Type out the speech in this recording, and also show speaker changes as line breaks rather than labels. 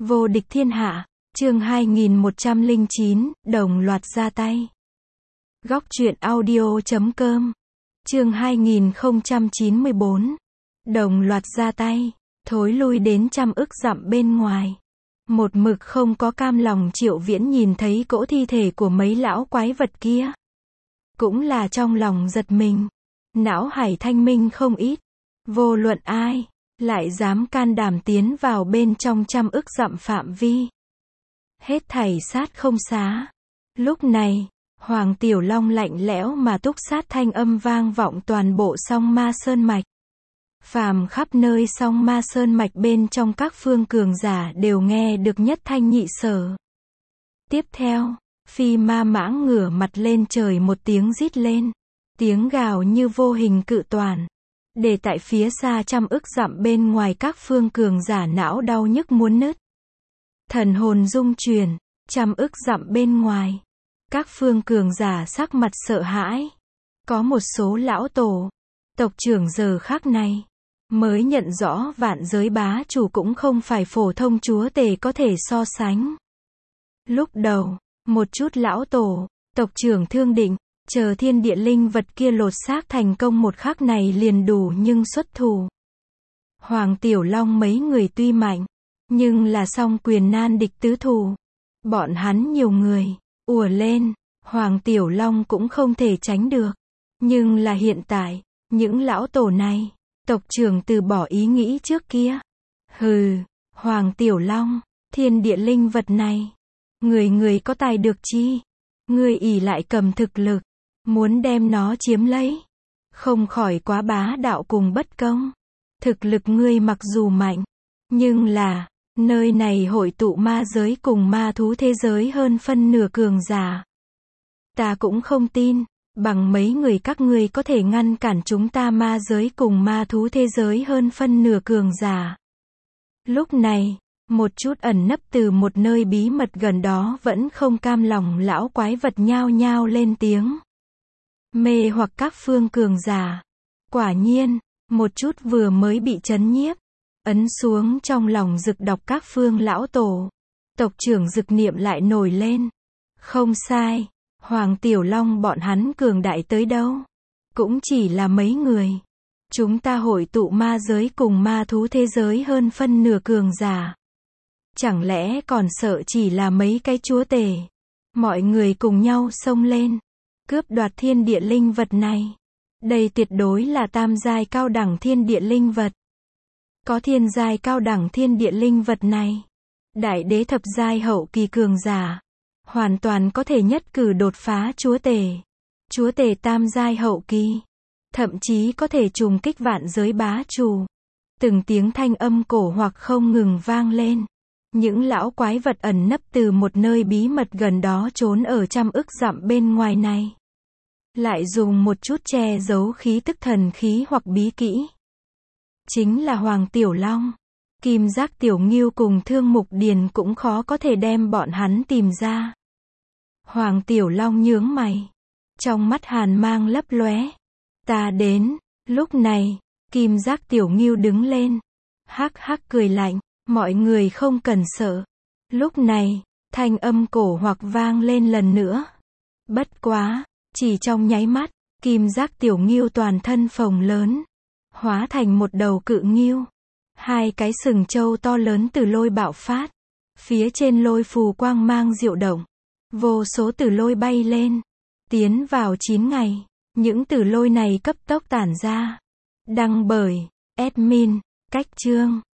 Vô địch thiên hạ, chương 2109, đồng loạt ra tay. Góc truyện audio.com, chương 2094, đồng loạt ra tay, thối lui đến trăm ức dặm bên ngoài. Một mực không có cam lòng Triệu Viễn nhìn thấy cỗ thi thể của mấy lão quái vật kia. Cũng là trong lòng giật mình, não hải thanh minh không ít. Vô luận ai lại dám can đảm tiến vào bên trong trăm ức dặm phạm vi, hết thảy sát không xá. Lúc này, Hoàng Tiểu Long lạnh lẽo mà túc sát thanh âm vang vọng toàn bộ Song Ma Sơn Mạch. Phàm khắp nơi Song Ma Sơn Mạch bên trong các phương cường giả đều nghe được nhất thanh nhị sở. Tiếp theo, Phi Ma Mãng ngửa mặt lên trời một tiếng rít lên, tiếng gào như vô hình cự toàn, để tại phía xa trăm ức dặm bên ngoài các phương cường giả não đau nhức muốn nứt. Thần hồn rung chuyển, trăm ức dặm bên ngoài, các phương cường giả sắc mặt sợ hãi. Có một số lão tổ, tộc trưởng giờ khắc này mới nhận rõ vạn giới bá chủ cũng không phải phổ thông chúa tể có thể so sánh. Lúc đầu, một chút lão tổ, tộc trưởng thương định, chờ thiên địa linh vật kia lột xác thành công một khắc này liền đủ nhưng xuất thủ. Hoàng Tiểu Long mấy người tuy mạnh, nhưng là song quyền nan địch tứ thủ. Bọn hắn nhiều người, ùa lên, Hoàng Tiểu Long cũng không thể tránh được. Nhưng là hiện tại, những lão tổ này, tộc trưởng từ bỏ ý nghĩ trước kia. Hừ, Hoàng Tiểu Long, thiên địa linh vật này, người có tài được chi? Ngươi ỷ lại cầm thực lực, muốn đem nó chiếm lấy, không khỏi quá bá đạo cùng bất công. Thực lực ngươi mặc dù mạnh, nhưng là, nơi này hội tụ ma giới cùng ma thú thế giới hơn phân nửa cường giả. Ta cũng không tin, bằng mấy người các ngươi có thể ngăn cản chúng ta ma giới cùng ma thú thế giới hơn phân nửa cường giả. Lúc này, một chút ẩn nấp từ một nơi bí mật gần đó vẫn không cam lòng lão quái vật nhao nhao lên tiếng. Mê hoặc các phương cường giả. Quả nhiên, một chút vừa mới bị chấn nhiếp, ấn xuống trong lòng Dực đọc các phương lão tổ. Tộc trưởng Dực niệm lại nổi lên. Không sai, Hoàng Tiểu Long bọn hắn cường đại tới đâu. Cũng chỉ là mấy người. Chúng ta hội tụ ma giới cùng ma thú thế giới hơn phân nửa cường giả. Chẳng lẽ còn sợ chỉ là mấy cái chúa tể. Mọi người cùng nhau xông lên, cướp đoạt thiên địa linh vật này. Đây tuyệt đối là tam giai cao đẳng thiên địa linh vật. Có thiên giai cao đẳng thiên địa linh vật này, đại đế thập giai hậu kỳ cường giả, hoàn toàn có thể nhất cử đột phá chúa tể. Chúa tể tam giai hậu kỳ, thậm chí có thể trùng kích vạn giới bá chủ. Từng tiếng thanh âm cổ hoặc không ngừng vang lên. Những lão quái vật ẩn nấp từ một nơi bí mật gần đó trốn ở trăm ức dặm bên ngoài này, lại dùng một chút che giấu khí tức thần khí hoặc bí kỹ. Chính là Hoàng Tiểu Long, Kim Giác Tiểu Ngưu cùng Thương Mục Điền cũng khó có thể đem bọn hắn tìm ra. Hoàng Tiểu Long nhướng mày, trong mắt hàn mang lấp lóe. Ta đến. Lúc này, Kim Giác Tiểu Ngưu đứng lên, hắc hắc cười lạnh, mọi người không cần sợ. Lúc này, thanh âm cổ hoặc vang lên lần nữa. Bất quá, chỉ trong nháy mắt, Kim Giác Tiểu Ngưu toàn thân phồng lớn, hóa thành một đầu cự ngưu. Hai cái sừng trâu to lớn từ lôi bạo phát. Phía trên lôi phù quang mang diệu động. Vô số tử lôi bay lên. Tiến vào 9 ngày, những tử lôi này cấp tốc tản ra. Đăng bởi admin, Cách Chương.